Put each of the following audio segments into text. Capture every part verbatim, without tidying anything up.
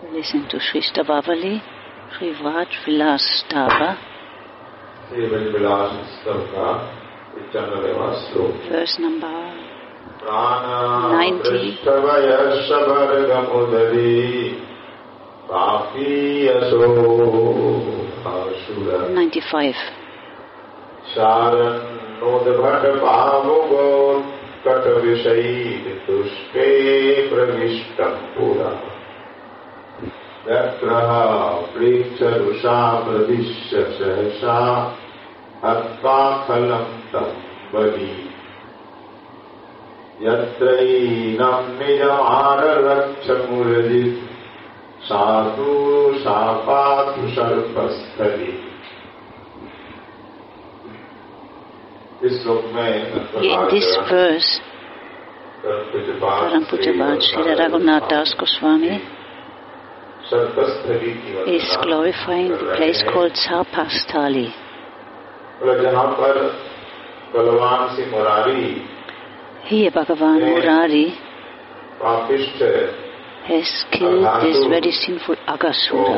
Listen to Sri Stavavali, Sri Vaj Vilas Stava, verse number ninety. ninety-five. Yatraha preksha rusha pradishya sahasha atva khalam tambali yatrainam nijamara raksha murajit sadhu sapatu sarpasthali. In this verse, Param Pujabhat Sri Raghunath Das Goswami is glorifying the place called Sarpasthali. Here Bhagavan Murari has killed this very sinful Aghasura.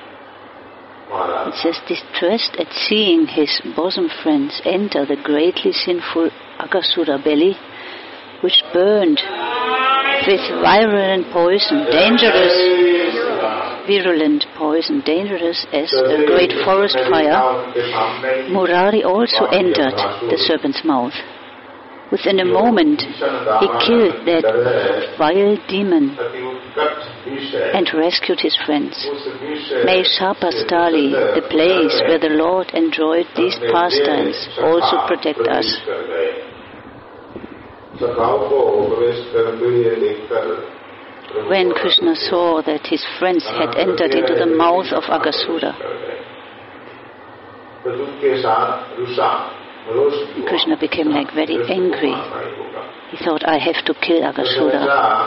It says, distressed at seeing his bosom friends enter the greatly sinful Aghasura belly, which burned with virulent poison, dangerous virulent poison, dangerous as a great forest fire, Murari also entered the serpent's mouth. Within a moment, he killed that vile demon and rescued his friends. May Sarpasthali, the place where the Lord enjoyed these pastimes, also protect us. When Krishna saw that his friends had entered into the mouth of Aghasura, Krishna became like very angry. He thought, I have to kill Aghasura.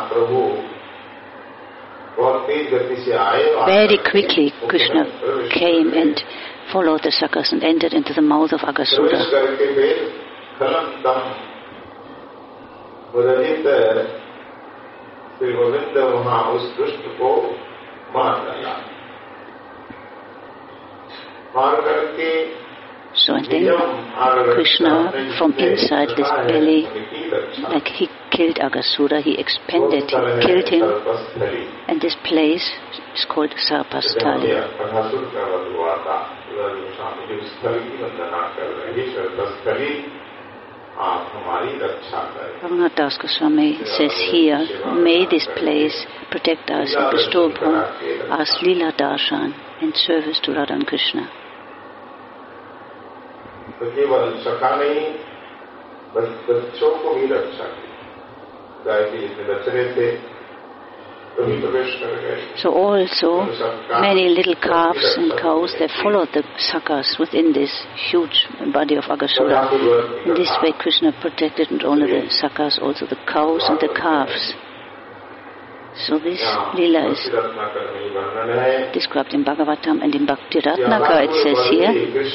Very quickly Krishna came and followed the Sakhas and entered into the mouth of Aghasura. So and then Krishna, from inside this belly, like he killed Aghasura, he expanded, he killed him, and this place is called Sarpasthali. Raghunath Das Goswami says here, may this place protect us and bestow upon us Leela Darshan and service to Radha and Krishna. So also many little calves and cows, they followed the Sakhas within this huge body of Aghasura. In this way Krishna protected not only the Sakhas, also the cows and the calves. So this Leela is described in Bhagavatam, and in Bhakti Ratnaka it says here,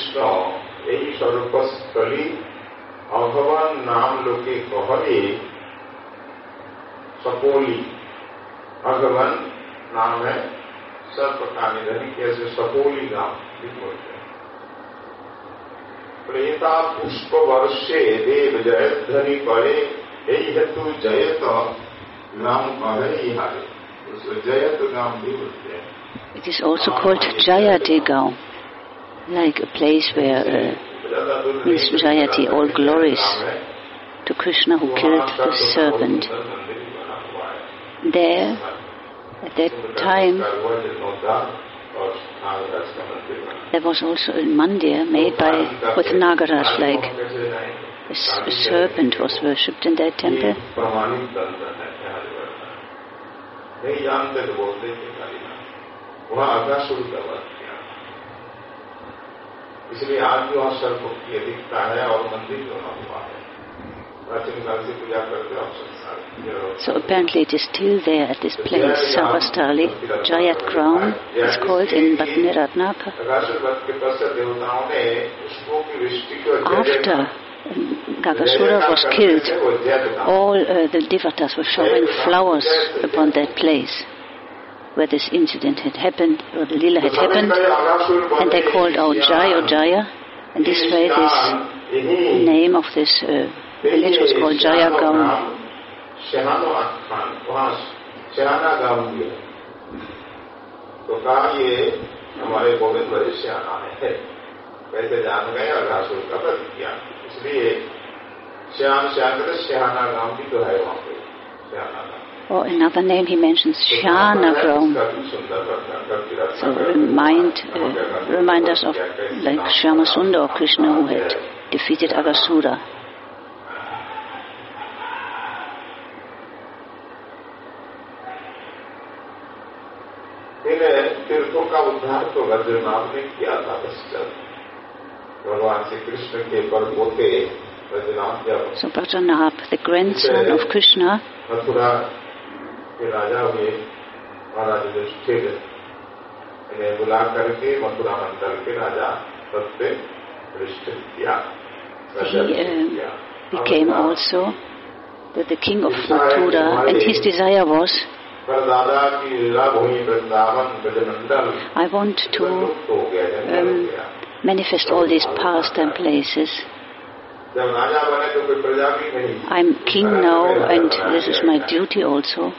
Bhagavan नाम है सर्प का निधन कैसे सपोली नाम भी बोलते हैं. प्रेता पुष्प वर्षे देव जयत धनी पड़े यही हेतु जयत नाम कहे हारे. उसको जयत नाम भी बोलते हैं. It is also called Jayati Gaon, like a place where uh, means Jayati, all glories to Krishna who killed the serpent. There, at that time, there was also a mandir made by with Nagaraj, like a, a serpent was worshipped in that temple. So apparently it is still there at this place, Sarpasthali, Jayat Ground, it's called in Bhatni Ratnaka. After Aghasura was killed, all uh, the devatas were showering flowers upon that place. where this incident had happened, or the lila had happened, and they called out Jaya, Jaya, and this way this name of this uh, village was called Jayagaon. तो कहा ये हमारे गोविंद बड़े श्याना है, वैसे जान गए अगासुर का वध किया, इसलिए श्याम श्याम श्याना गांव भी तो है वहाँ पे श्याना गांव. Or another name he mentions, Shyanagram. So remind uh, remind us of like Shyamasundar or Krishna who had defeated Aghasura. तीर्थों का उद्धार तो वज्रनाभ ने किया था पश्चात भगवान श्री कृष्ण के परपोते वज्रनाभ जब So Vajranabh, the grandson of Krishna, Mathura के राजा हुए महाराज युधिष्ठिर, इन्हें बुला करके मथुरा मंडल के राजा पद पे प्रतिष्ठित किया. he uh, became also the, the king of Mathura, and his desire was, I want to um, manifest all these pastime places. I'm king now, and this is my duty also.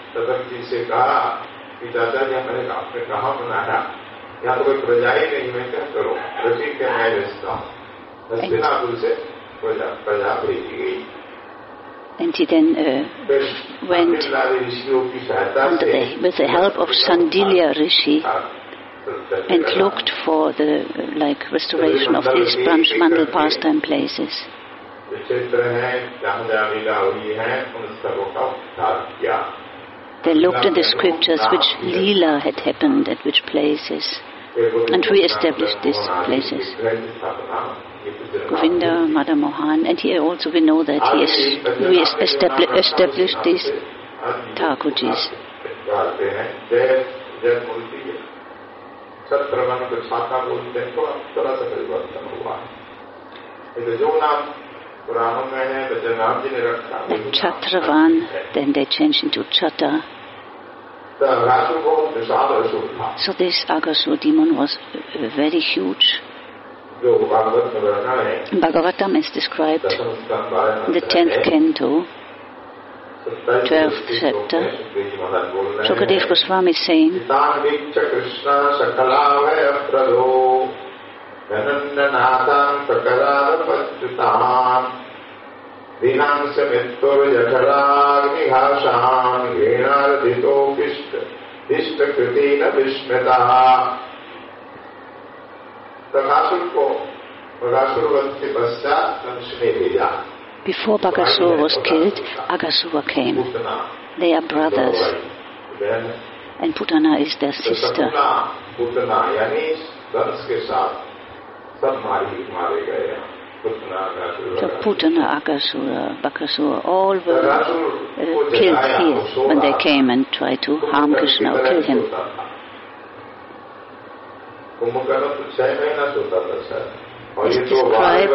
And, and he then uh, went under the, with the help of Sandilya Rishi and looked for the uh, like restoration of these Branchmandal pastime places. They looked in the scriptures which Leela had happened at which places and re-established these places. Govinda, Mother Mohan, and here also we know that he has re-established established these Thakurjis. And Chatravan, then they changed into Chata. So this Aghasur demon was uh, very huge. Bhagavatam is described in the tenth canto, twelfth chapter. Shukadev Goswami is saying, before Bakasura was killed, Aghasura came. They are brothers, and Putana is their sister. So Putana, Aghasura, Bakasura, all were uh, killed here when they came and tried to harm Krishna or kill him. It's described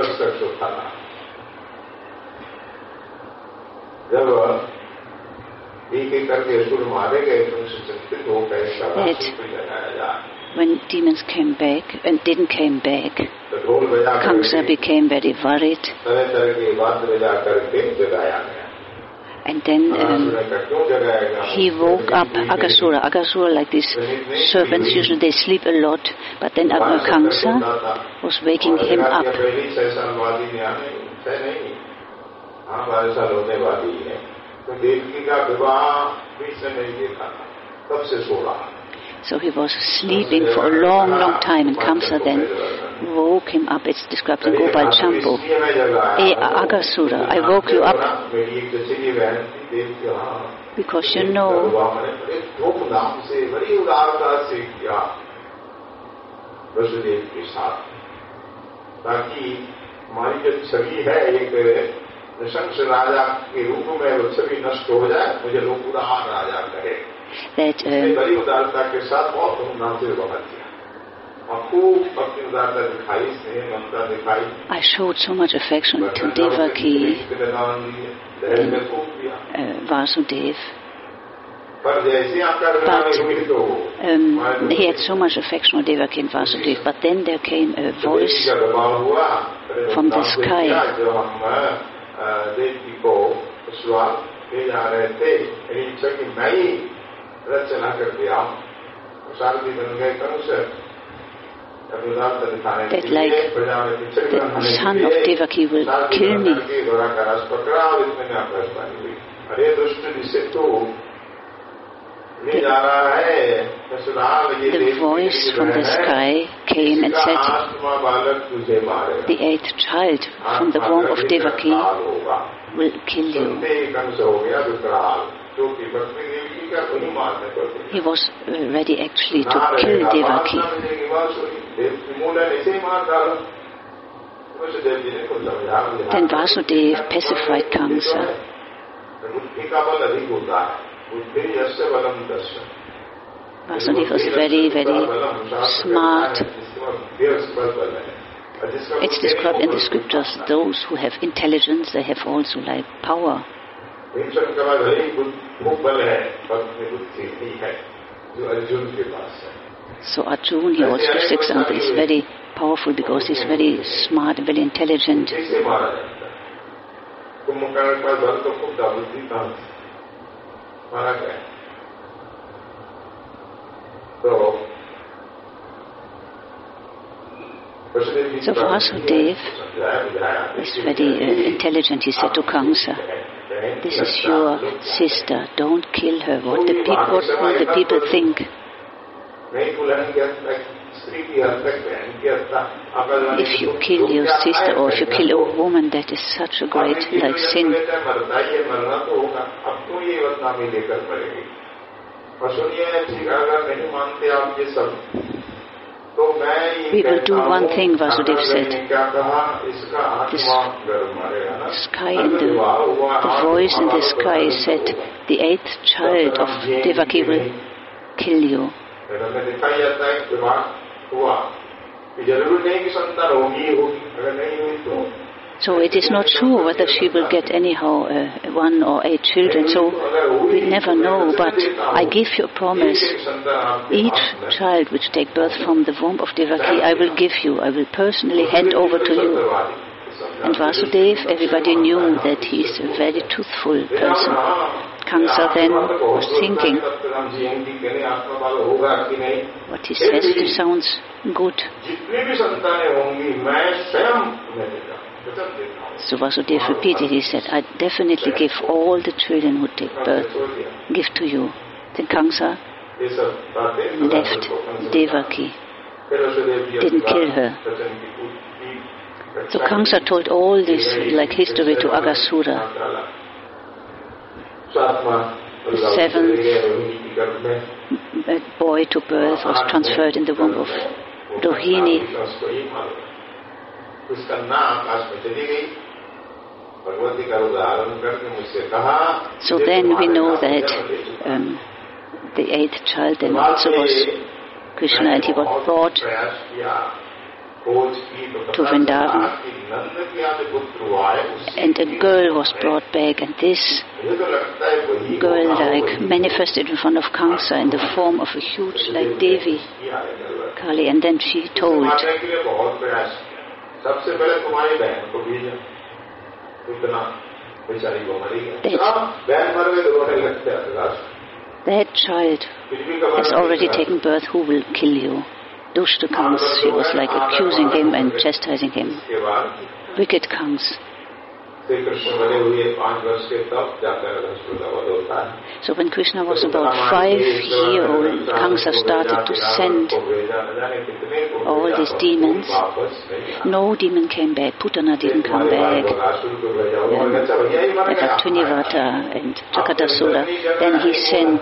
that when demons came back and didn't came back, Kamsa became very worried. And then um, he woke up Aghasura. Aghasura, like these servants, usually they sleep a lot, but then Kamsa was waking him up. So he was sleeping for a long, long time, and Kamsa then woke him up. It's described in Gopal Champu. Hey, Aghasura, I woke you up because you know that uh, I showed so much affection to Devaki and uh, Vasudev. um, he had so much affection for Devaki and Vasudeva, but then there came a voice from the sky. That like the son of Devaki will kill me. The, the voice from the sky came and said, the eighth child from the womb of Devaki will kill you. He was ready actually to kill Devaki. Then Vasudeva pacified Kamsa. Vasudeva was very, very smart. It's described in the scriptures, those who have intelligence, they have also like power. So Arjuna, he also gives example, is very powerful because he's very smart, very intelligent. So Vasudeva is very uh, intelligent. He said to Kamsa, this is your sister, don't kill her. What, the pe- what will the people think? If you kill your sister or if you kill a woman, that is such a great like sin. We will do one thing, Vasudeva said. This sky and the, the voice in the sky said, the eighth child of Devaki will kill you. So it is not sure whether she will get anyhow uh, one or eight children, so we never know, but I give you a promise. Each child which take birth from the womb of Devaki, I will give you, I will personally hand over to you. And Vasudeva, everybody knew that he is a very truthful person. Kamsa then was thinking, what he says, it sounds good. So Vasudeva repeated, he said, I definitely give all the children who take birth, give to you. Then Kamsa left Devaki, didn't kill her. So Kamsa told all this like history to Aghasura. The seventh boy to birth was transferred in the womb of Rohini. So then we know that um, the eighth child then also was Krishna, and he was brought to Vrindavan, and a girl was brought back, and this girl like manifested in front of Kamsa in the form of a huge like Devi Kali, and then she told that child has already taken birth, who will kill you? Dushta comes, she was like accusing him and chastising him. Wicked comes. So when Krishna was about five years old, Kamsa started to send all these demons. No demon came back. Putana didn't come back. Um, Tunivata and Jakatasura. Then he sent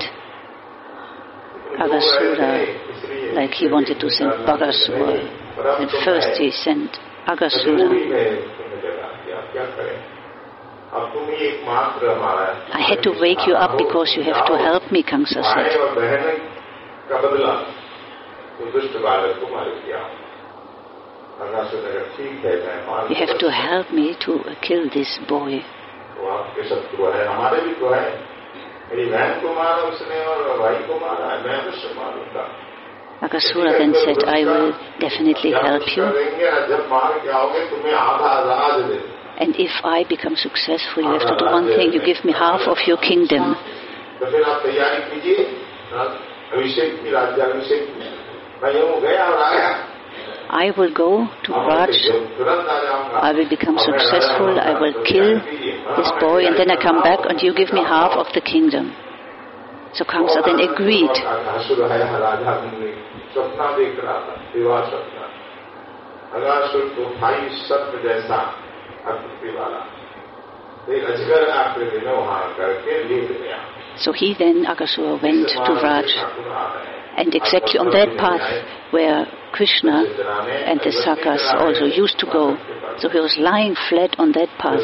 Aghasura, like he wanted to send Bagasura. And first he sent Aghasura. I had to wake you up because you have to help me, Kamsa said. You have to help me to kill this boy. Aghasura then said, I will definitely help you. And if I become successful, you have to do one thing, you give me half of your kingdom. I will go to Raj, I will become successful, I will kill this boy, and then I come back and you give me half of the kingdom. So Kamsa then agreed. So he then, Aghasura, went to Raj, and exactly on that path where Krishna and the Sakas also used to go. So he was lying flat on that path.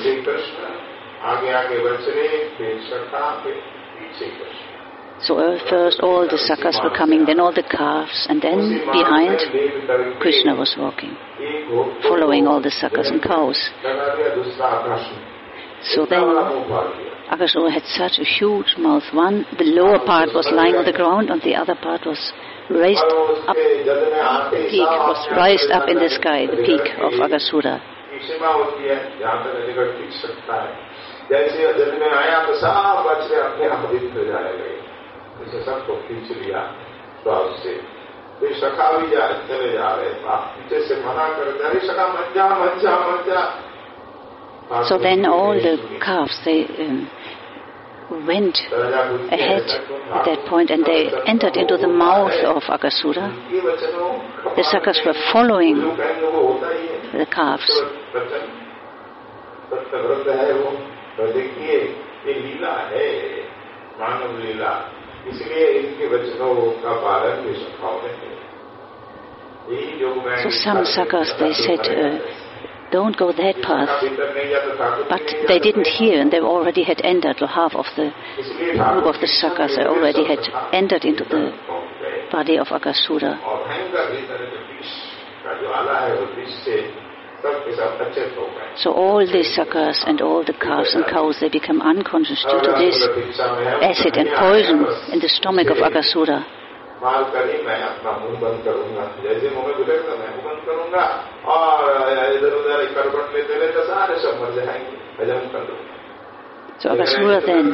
So first all the Sakas were coming, then all the calves, and then behind Krishna was walking, following all the Sakas and cows. So then Aghasura had such a huge mouth. One, the lower part was lying on the ground, and the other part was raised up. The peak was raised up in the sky, the peak of Aghasura. So then all the calves, they um, went ahead at that point, and they entered into the mouth of Aghasura. The Sakas were following the calves. So some Sakas, they said, uh, don't go that path. But they didn't hear, and they already had entered, or half of the group of the Sakas already had entered into the body of Aghasura. So all the Sakas and all the calves and cows, they become unconscious due to this acid and poison in the stomach of Aghasura. So Aghasura then,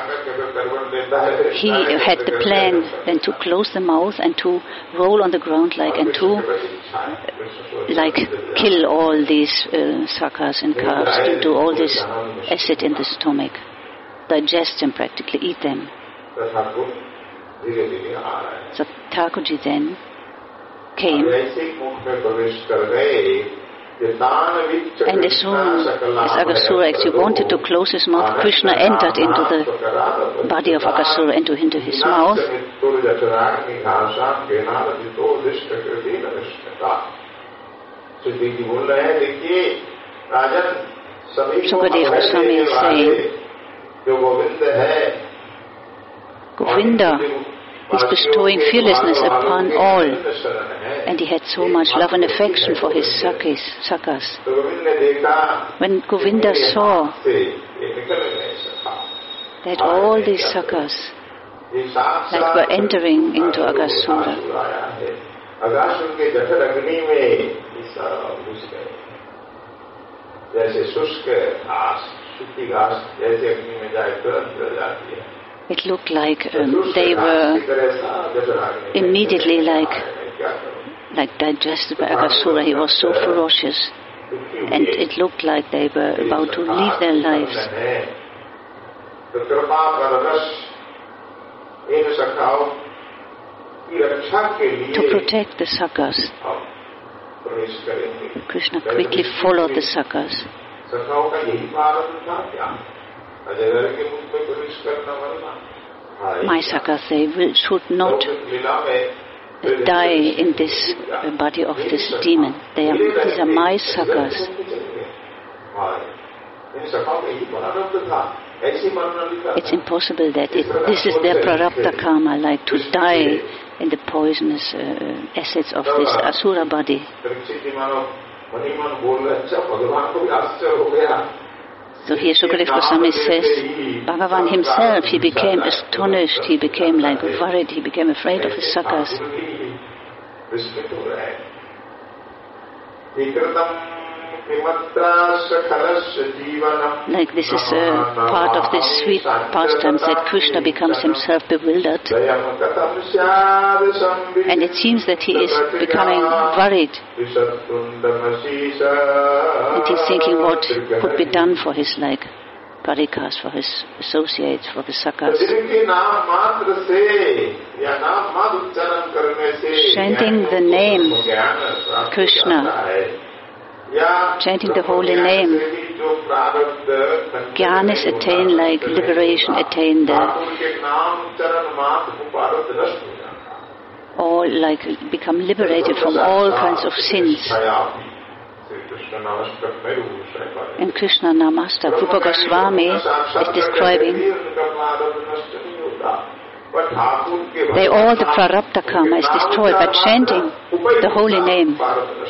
he had the plan then to close the mouth and to roll on the ground like and to like kill all these uh, Sakas and calves, to do all this acid in the stomach, digest them practically, eat them. So Thakurji then came, and as soon as Aghasura actually wanted to close his mouth, Krishna entered into the body of Aghasura, into, into his mouth. Sukadeva Goswami is saying, Govinda is bestowing fearlessness upon all, and he had so much love and affection for his sakis, sakas. When Govinda saw that all these sakas like were entering into Aghasura, it looked like um, they were immediately like like digested by Aghasura. He was so ferocious, and it looked like they were about to leave their lives. To protect the sakas, Krishna quickly followed the sakas. My sakas, they will, should not die in this uh, body of this demon. They are, these are my sakas. It's impossible that it, this is their prarabdha karma, like to die in the poisonous uh, acids of this asura body. So here Shukadev Goswami says, Bhagavan himself, he became astonished, he became like worried, he became afraid of his sakhas. Like this is a part of this sweet pastime that Krishna becomes himself bewildered. And it seems that he is becoming worried. And he's thinking what could be done for his like parikas, for his associates, for the sakhas. Chanting the name Krishna, chanting the holy name, Gyan is attained like liberation attained, or like become liberated from all kinds of sins. In Krishna Namastak, Rupa Goswami is describing they all the prarabdha karma is destroyed by chanting the holy name.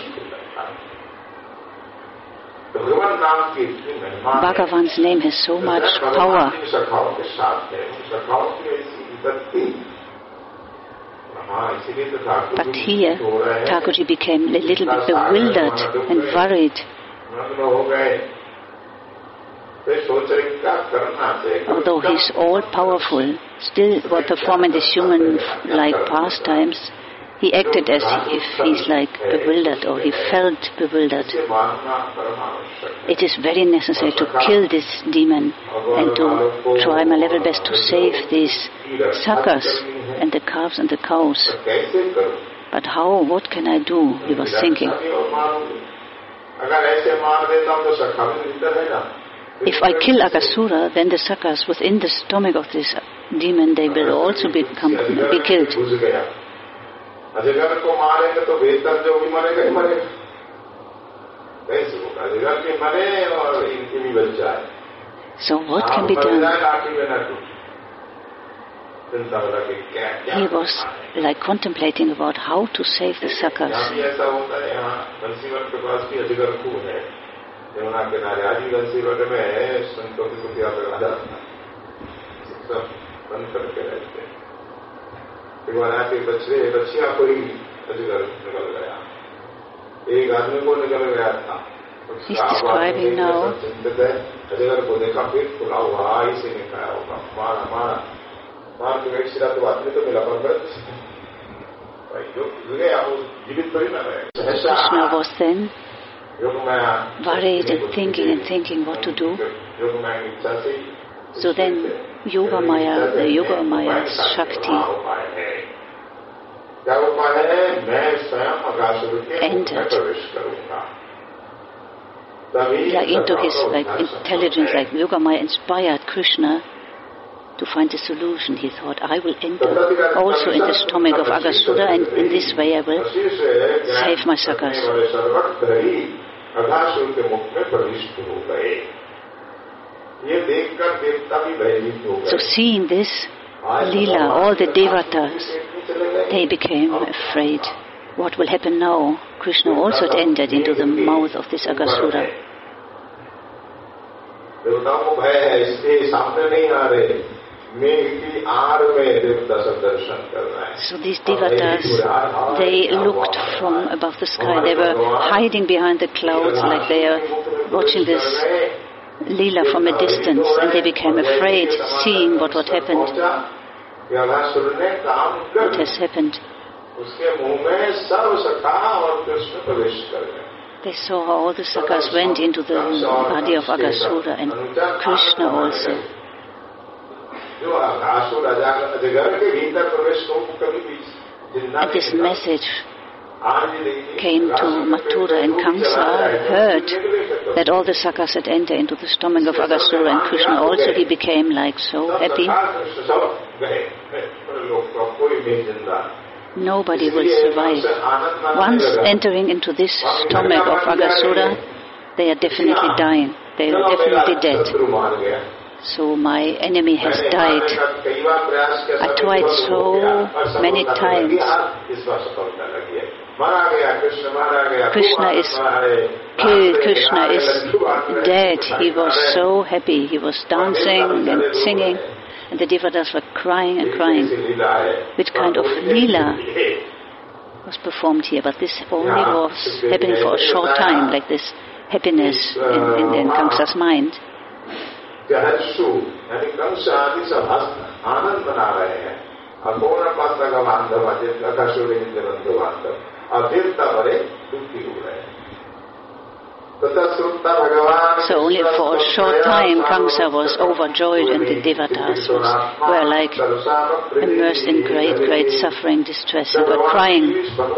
Bhagavan's name has so much power. But here, Thakurji became a little bit bewildered and worried. Although he's all-powerful, still while performing these human-like pastimes, he acted as if he's like bewildered, or he felt bewildered. It is very necessary to kill this demon and to try my level best to save these sakhas and the calves and the cows. But how, what can I do? He was thinking. If I kill Aghasura, then the sakhas within the stomach of this demon, they will also become, be killed. अजगर को मारेंगे तो बेहतर जो भी मरेगा ही मरेगा, कैसे होगा? अजगर भी मरे और इनकी भी बच जाए. So what can be done? He was like contemplating about how to save the sakhas. एक बार आके बच्चे बच्चियां कोई अजगर निकल गया, एक आदमी को निकल गया था. He's describing now. अजगर को देखा, फिर खुला हुआ इसे ने खाया होगा, मारा मारा मार के एक सिरा तो आदमी तो मिला पर भाई जो गया वो जीवित तो ही ना रहे. Krishna was then worried and thinking and thinking what to do. So then Yogamaya, the Yogamaya Shakti entered like into his like intelligence, like Yogamaya inspired Krishna to find a solution. He thought, I will enter also in the stomach of Aghasura, and in this way I will save my sakhas. So seeing this Leela, all the devatas, they became afraid. What will happen now? Krishna also had entered into the mouth of this Aghasura. So these devatas, they looked from above the sky. They were hiding behind the clouds like they are watching this Leela from a distance, and they became afraid, seeing what what happened. What has happened? They saw how all the sakhas went into the body of Aghasura, and Krishna also. And this message came to Mathura, and Kamsa heard that all the sakhas had entered into the stomach of Aghasura, and Krishna also, he became like so happy. Nobody will survive. Once entering into this stomach of Aghasura, they are definitely dying. They are definitely dead. So my enemy has died. I tried so many times, Krishna is killed, Krishna is dead. He was so happy. He was dancing and singing, and the Devatas were crying and crying. Which kind of lila was performed here? But this only was happening for a short time, like this happiness in, in, in Kamsa's mind. So only for a short time Kamsa was overjoyed, and the Devatas was, were like immersed in great, great suffering, distress, and were crying.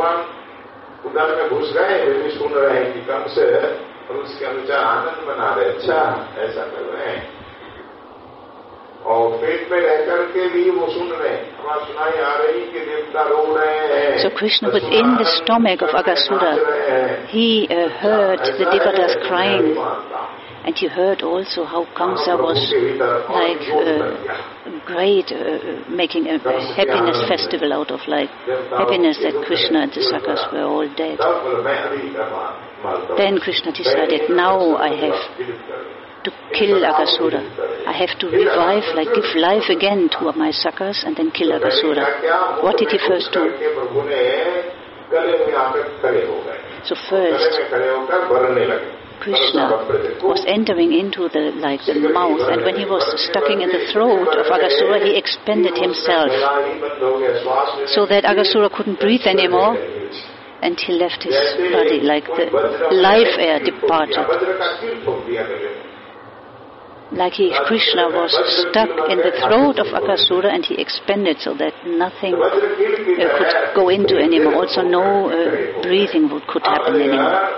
So Krishna, within the stomach of Aghasura, he uh, heard the Devatas crying, and he heard also how Kamsa was like uh, great, uh, making a, a happiness festival out of like happiness that Krishna and the Sakas were all dead. Then Krishna decided, now I have to kill Aghasura. I have to revive, like give life again to my Sakas and then kill Aghasura. What did he first do? So first, Krishna was entering into the like the mouth, and when he was stuck in the throat of Aghasura, he expanded himself so that Aghasura couldn't breathe anymore, and he left his body, like the life air departed. Like he, Krishna was stuck in the throat of Aghasura, and he expanded so that nothing uh, could go into anymore. Also no uh, breathing would, could happen anymore.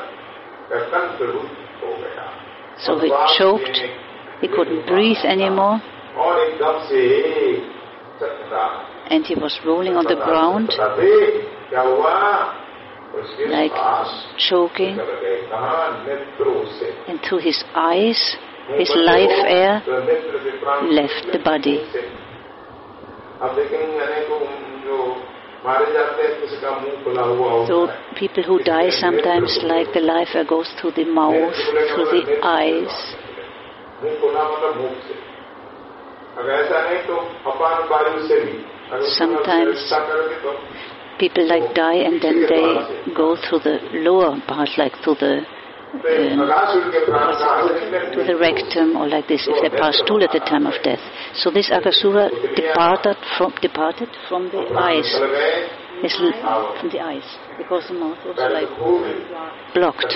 So he choked, he couldn't breathe anymore, and he was rolling on the ground, like choking, and through his eyes his life air left the body. So people who die sometimes, like the life air goes through the mouth, through the eyes. Sometimes people like die and then they go through the lower part, like through the Um, to the rectum, or like this, if they pass stool at the time of death. So this Aghasura departed from departed from the eyes, his, from the eyes, because the mouth was like blocked.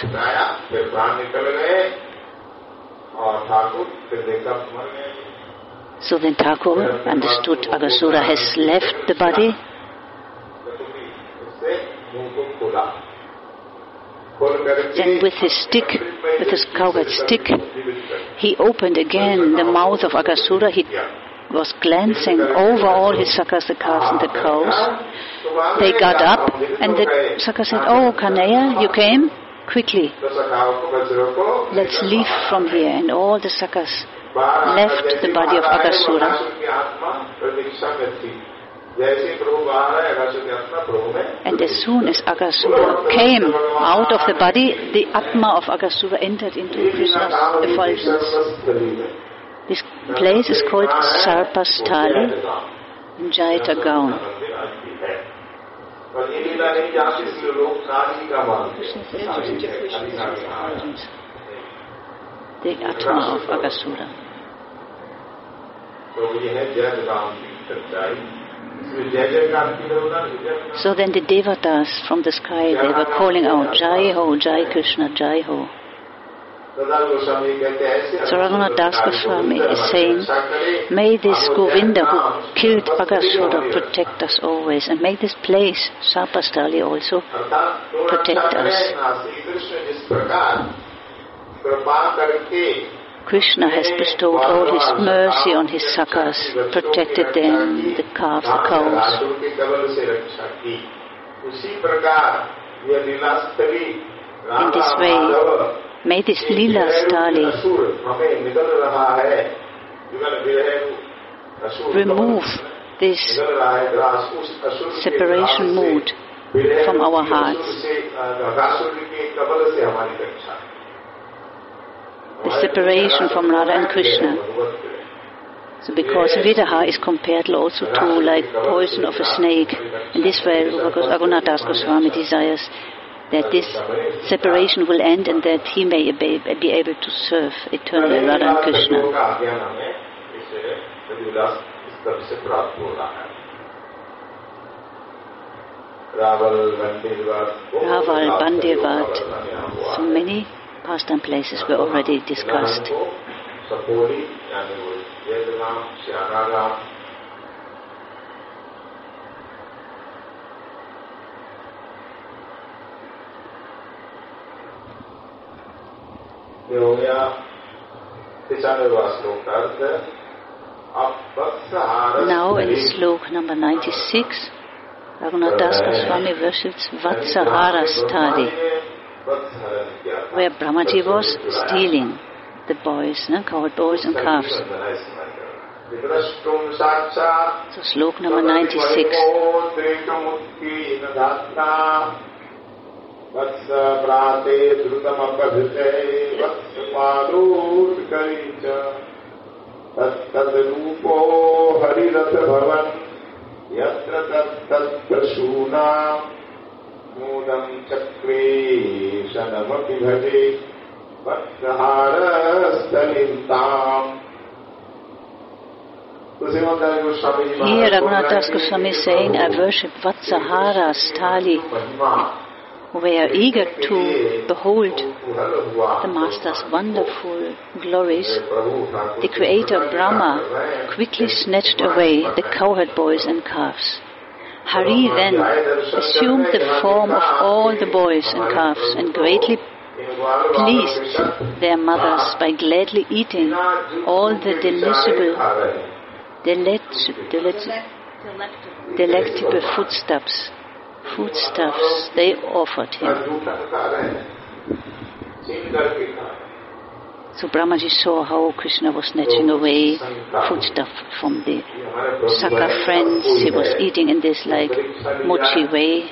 So then Thakur understood Aghasura has left the body. Then with his stick, with his cowherd stick, he opened again the mouth of Aghasura. He was glancing over all his Sakas, the calves and the cows. They got up, and the Saka said, "Oh, Kanaya, you came? Quickly, let's leave from here." And all the Sakas left the body of Aghasura. And as soon as Aghasura came out of the body, the Atma of Aghasura entered into Krishna's effulgence. This place is called Sarpasthali in Jaita Gaon. The Atma of Aghasura. So then the Devatas from the sky, they were calling out, "Jai Ho, Jai Krishna, Jai Ho." So Raghunath Das Goswami is saying, may this Govinda who killed Aghasura protect us always, and may this place, Sarpasthali, also protect us. Krishna has bestowed all his mercy on his Sakas, protected them, the calves, the cows. In this way, may this Leela Stali remove this separation mood from our hearts. The separation from Radha and Krishna. So because Vidaha is compared also to like poison of a snake, in this way Raghunath Das Goswami desires that this separation will end and that he may be able to serve eternally Radha and Krishna. Raval, Bandevat, so many pastime places were already discussed. Now in slok number ninety-six, Raghunath Das Goswami worships Vatsahara Stadi, where Brahmaji was stealing the boys, no? Cowherd boys and calves. So slok number ninety-six. Yatra tat prasuna mudam chakre shanamapi bhaje vatsahara stalintam. Here Raghunath Das Goswami is saying, I worship Vatsahara Stali, we are eager to behold the Master's wonderful glories. The Creator Brahma quickly snatched away the cowherd boys and calves. Hari then assumed the form of all the boys and calves and greatly pleased their mothers by gladly eating all the delectable, delectable, delectable foodstuffs. foodstuffs they offered him. So Brahmaji saw how Krishna was snatching away foodstuff from the Saka friends. He was eating in this like mochi way.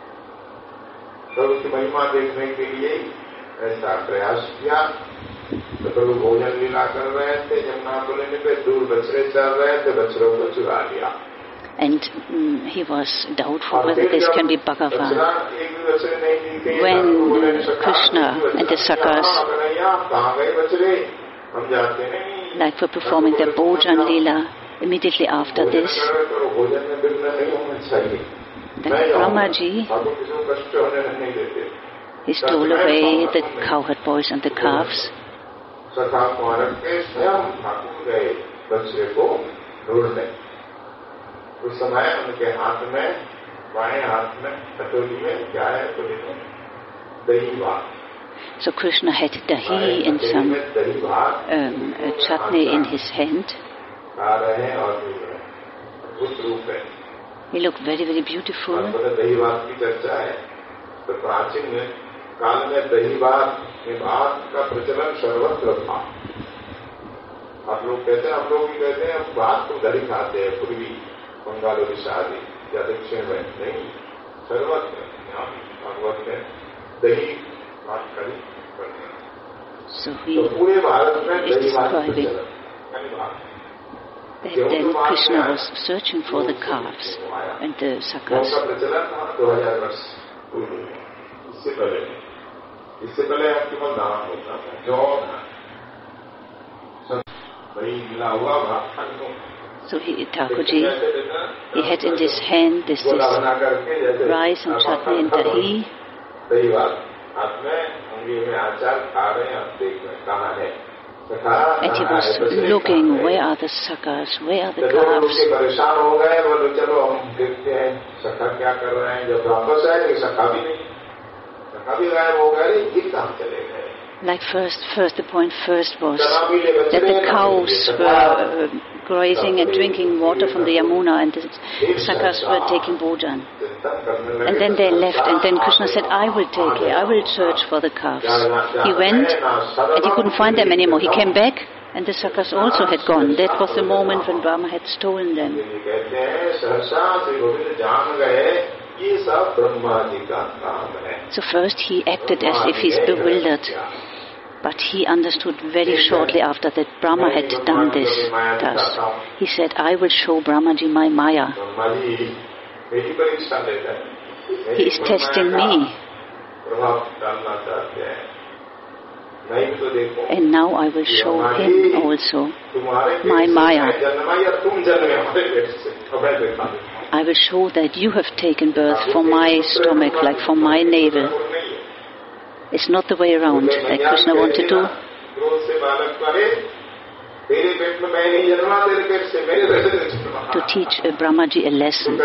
And um, he was doubtful whether this can be Bhagavan. When uh, Krishna and the Sakas, like were performing their Bhojan Leela, immediately after this, then Brahmaji, he stole away the cowherd boys and the calves. उस समय उनके हाथ में बाएं हाथ में कटोरी में क्या है तो दही भात. So Krishna had dahi and some um, a chutney in his hand. He looked very very beautiful. दही भात की चर्चा है तो प्राचीन काल में दही भात में भात का प्रचलन सर्वत्र था. आप लोग कहते हैं, हम लोग भी कहते हैं, हम भात को दही खाते हैं पूर्वी बंगाल ओडिशा आदि या दक्षिण में नहीं, सर्वत्र यहाँ भागवत में दही भात करी करते हैं. तो पूरे भारत में दही भात that then Krishna was searching for the calves and the sakas. का प्रचलन था दो हजार वर्ष पूर्व में. इससे पहले इससे पहले केवल दान होता था, जौ दही मिला हुआ भात. So he, Thakurji, he had in his hand this, this rice and chutney and dahi. And he was looking, where are the sakas, where are the calves? Like first, first the point first was that the cows were uh, grazing and drinking water from the Yamuna and the sakas were taking bhojan. And then they left and then Krishna said, I will take it, I will search for the calves. He went and he couldn't find them anymore. He came back and the sakas also had gone. That was the moment when Brahma had stolen them. So first he acted as if he's bewildered, but he understood very shortly after that Brahma had done this task. He said, I will show Brahmaji my Maya. He is testing me. And now I will show him also my Maya. I will show that you have taken birth from my stomach, like from my navel. It's not the way around, like Krishna wanted to to teach uh, Brahmaji a lesson.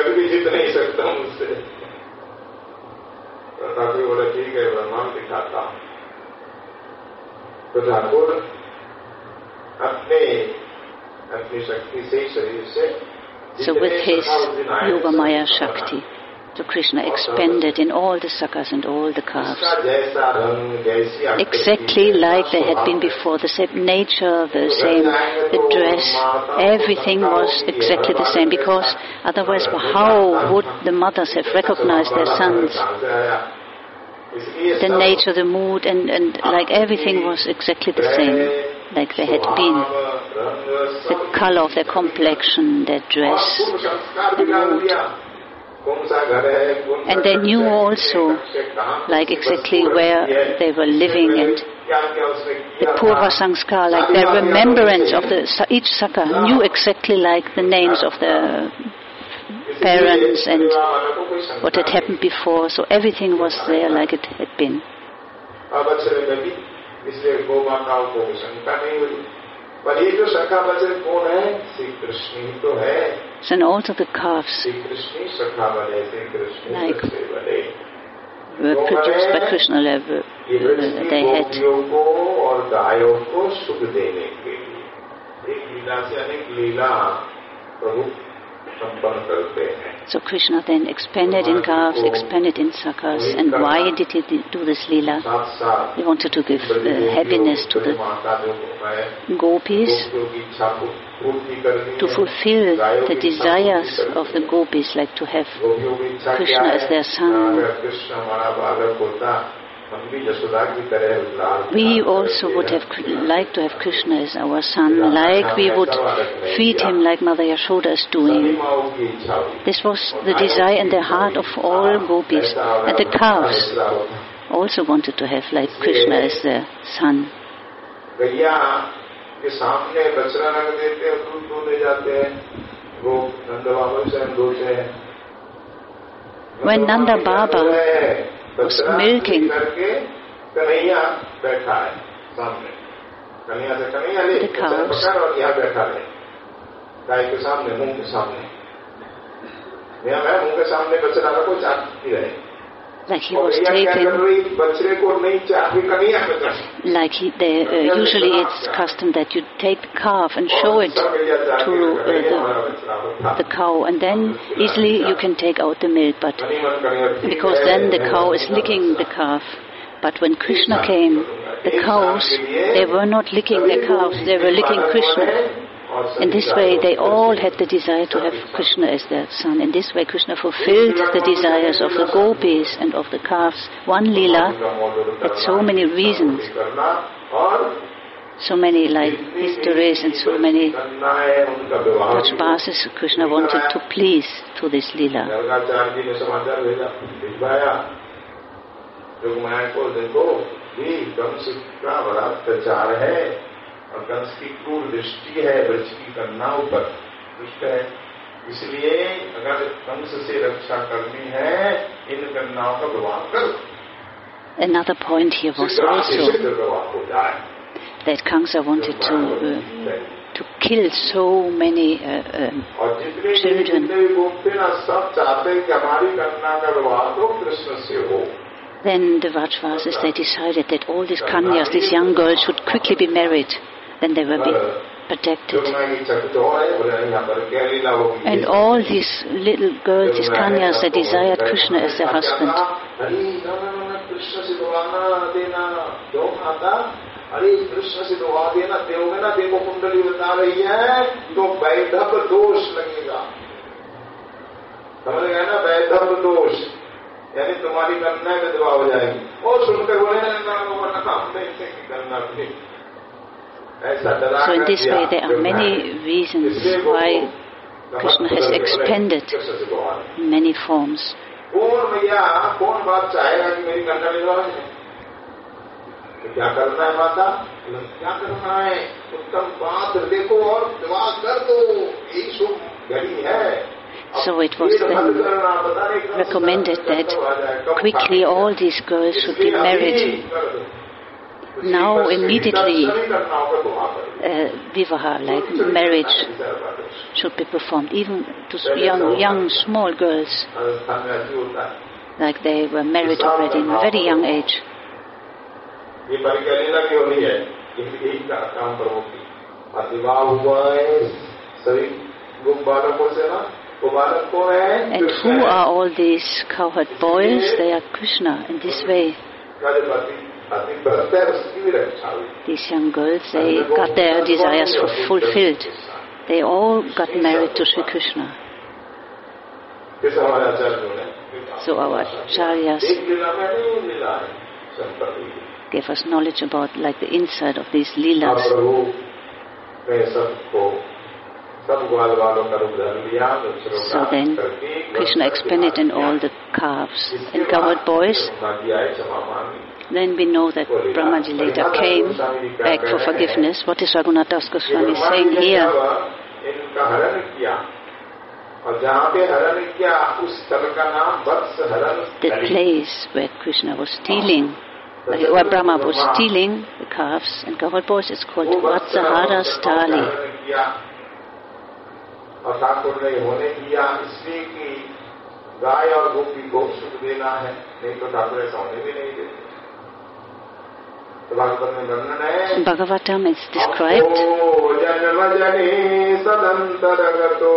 So with his Yoga Maya Shakti, so Krishna expanded in all the sakas and all the calves, exactly like they had been before. The same nature, the same the dress, everything was exactly the same, because otherwise how would the mothers have recognized their sons? The nature, the mood, and, and like everything was exactly the same, like they had been. The color of their complexion, their dress, the mood. And they knew also, like exactly where they were living, and the Purva Sanskar, like their remembrance of the each Saka, knew exactly like the names of the parents and what had happened before. So everything was there like it had been. So and also the calves, like were produced by Krishna, level, uh, they had. So Krishna then expanded in calves, expanded in sakas. And why did he do this lila? He wanted to give uh, happiness to the gopis, to fulfill the desires of the gopis, like to have Krishna as their son. We also would have liked to have Krishna as our son, like we would feed him like Mother Yashoda is doing. This was the desire in the heart of all gopis. And the calves also wanted to have like Krishna as their son. When Nanda Baba was milking, the cows, like he was taken, like he, they, uh, usually it's custom that you take the calf and show it to uh, the, the cow, and then easily you can take out the milk, but because then the cow is licking the calf. But when Krishna came, the cows, they were not licking their calves, they were licking Krishna. In this way, they all had the desire to have Krishna as their son. In this way, Krishna fulfilled the desires of the gopis and of the calves. One lila had so many reasons, so many like histories and so many touchbases Krishna wanted to please to this lila. और कंस की क्रूर दृष्टि है ब्रज की कन्याओं पर, दुष्ट है, इसलिए अगर कंस से रक्षा करनी है इन कन्याओं का विवाह कर. Another point here was also that Kamsa wanted to uh, to kill so many uh, uh, children. Then the Vrajvasis, they decided that all these kanyas, these young girls, should quickly be married. Then they will be protected. And all these little girls, these kanyas, they desired Krishna as their husband. समझ गए ना, वैधव दोष, यानी तुम्हारी कन्या विधवा हो जाएगी। और सुनकर बोले So in this way there are many reasons why Krishna has expanded in many forms. कौन भैया कौन बात चाहेगा कि मेरी कन्या विधवा है? तो क्या करना है माता? क्या करना है? उत्तम बात देखो और विवाह कर दो, यही शुभ घड़ी है। So it was then recommended that quickly all these girls should be married. Now immediately uh, vivaha, like marriage, should be performed, even to young, young small girls, like they were married already in a very young age. And who are all these cowherd boys? They are Krishna in this way. These young girls, they got their desires fulfilled. They all got married to Sri Krishna. So our acharyas gave us knowledge about like the inside of these leelas. So then Krishna expanded in all the calves and cowherd boys. Then we know that Brahmaji later came back for forgiveness. What is Raghunath Das Goswami saying here? The place where Krishna was stealing, where Brahma was stealing the calves and cowherd boys, is called Vatsahara Stali. और ठाकुर ने होने दिया इसलिए कि गाय और गोपी को सुख देना है, नहीं तो ठाकुर ऐसा होने भी नहीं देते। तो भागवत में वर्णन है, Bhagavatam is described, जन्म जने सदंतरगतो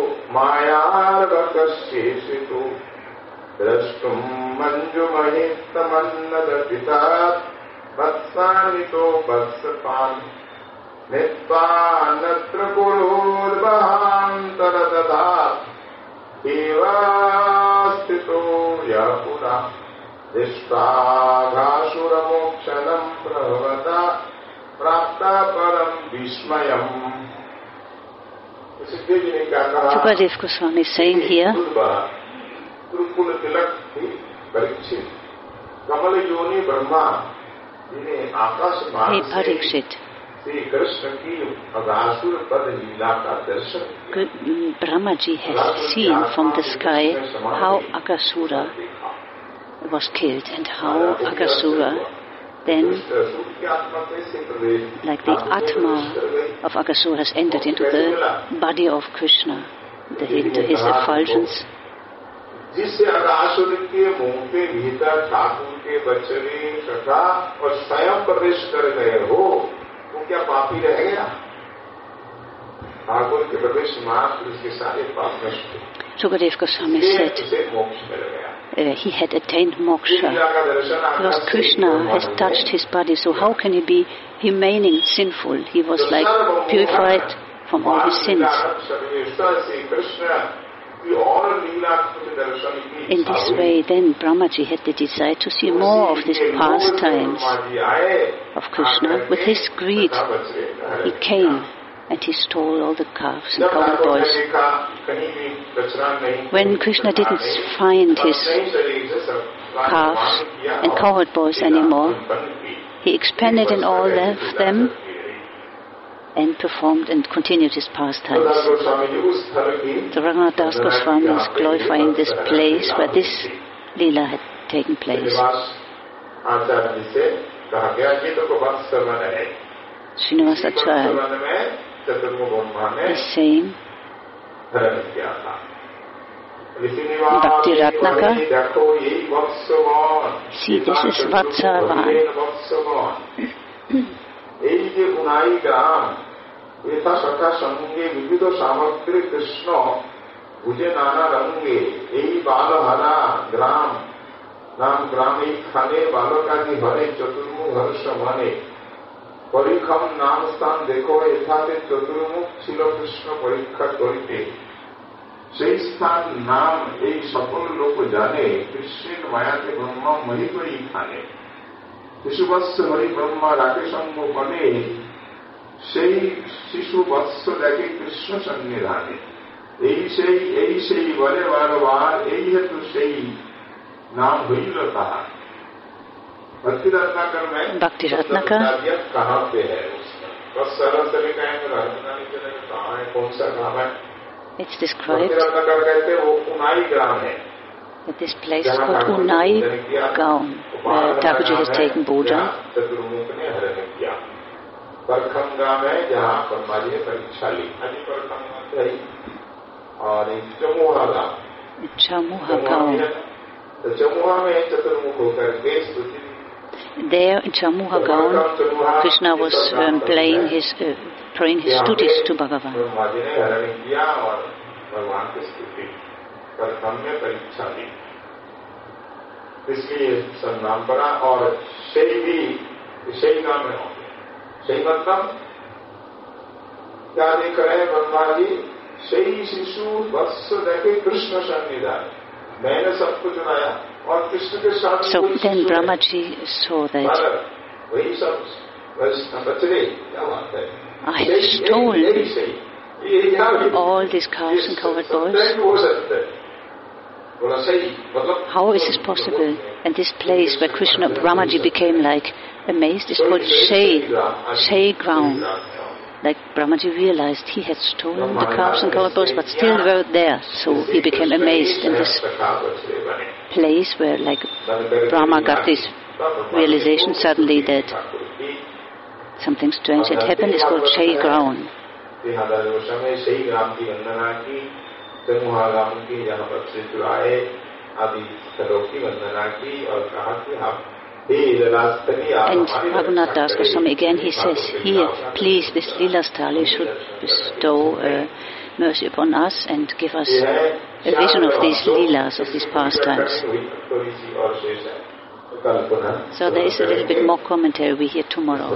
मायार्वकस्येषितो द्रष्टुम मंजुमहितमन्नदपिता वत्सानितो वत्सपान नित्वान्नत्र कुरुर्वहान्तरदधा एवास्थितो यः पुरा दृष्टाघासुरमोक्षणं प्रभवता प्राप्ता परं विस्मयम्. Sukadev Goswami is saying here, Gurukul तिलक थी परीक्षित कमल योनि ब्रह्मा जिन्हें आकाश मार्ग Hey Parikshit, Brahmaji has seen from the sky how Aghasura was killed and how Aghasura then, like the Atma of Aghasura has entered into the body of Krishna, the, into his effulgence. जिससे अगासुर के मुंह के भीतर ठाकुर के बच्चे सखा और स्वयं प्रवेश कर गए हो, वो क्या पापी रह गया? ठाकुर के प्रवेश मात्र उसके सारे पाप नष्ट हुए. Sukadev Goswami said uh, he had attained moksha because Krishna has touched his body, so how can he be remaining sinful? He was like purified from all his sins. In this way, then Brahmaji had the desire to see more of these pastimes of Krishna. With his greed, he came and he stole all the calves and cowherd boys. When Krishna didn't find his calves and cowherd boys anymore, he expanded in all of them and performed and continued his pastimes. So Raghunath Das Goswami is glorifying this place where this Leela had taken place. Srinivas Acharya is saying, Bhakti Ratnaka, see, this is Vatsavan. यथा सखा संगे विविध सामग्री कृष्ण भुजे नाना रंगे यही बाल हरा ग्राम नाम ग्राम एक खाने बालकादि हरे चतुर्मुख हर्ष मने परीक्षम नाम स्थान देखो यथा चतुर्मुख छिल कृष्ण परीक्षा करते সেই স্থান নাম এই সকল লোক জানে, কৃষ্ণের মায়াতে ব্রহ্মা মহি করি খানে, শিশুবৎস হরি ব্রহ্মা রাখে সঙ্গ কনে, সেই শিশু বৎস দেখে কৃষ্ণ সন্নিধানে। এই সেই এই সেই বলে বারবার, এই হেতু সেই नाम हईल कहा। भक्ति रत्नाकर में भक्ति रत्नाकर कहाँ पे है उसका, बस सरल से कहेंगे कहाँ है, कौन सा ग्राम है। It's described भक्ति रत्नाकर कहते हैं वो उनाई ग्राम है। That this place is called Unai Gaon, where Thakurji has taken Bodha. चतुर्मुख ने हरण किया। परखम गांव है जहाँ ब्रह्मा जी ने परीक्षा ली। अभी परखम गांव और एक चमुहा गांव। Chamuha Gaon. There in Chamuha Gaon, Krishna was um, playing his, uh, praying his stutis to Bhagavan. इसलिए सब नाम पड़ा और शही भी शही नाम में होंगे। शही मतलब क्या देख रहे हैं ब्रह्मा जी, शही शिशु वत्स देखे कृष्ण सन्निधान, मैंने सब कुछ बनाया और कृष्ण के साथ। So then Brahmaji saw that वही सब बचरे, क्या बात है, I have stolen all these calves and covered boys. How is this possible? And this place where Krishna, Brahmaji became like amazed is called Shay, Shay ground. Like Brahmaji realized he had stolen the calves and covered boys, but still they were there. So he became amazed in this place where, like, Brahma got this realization suddenly that something strange had happened. Is called Shay ground. And Raghunath Das Goswami again, he says here, please, this Leela Stali should bestow uh, mercy upon us and give us a vision of these Leelas, of these pastimes. So there is a little bit more commentary we hear tomorrow.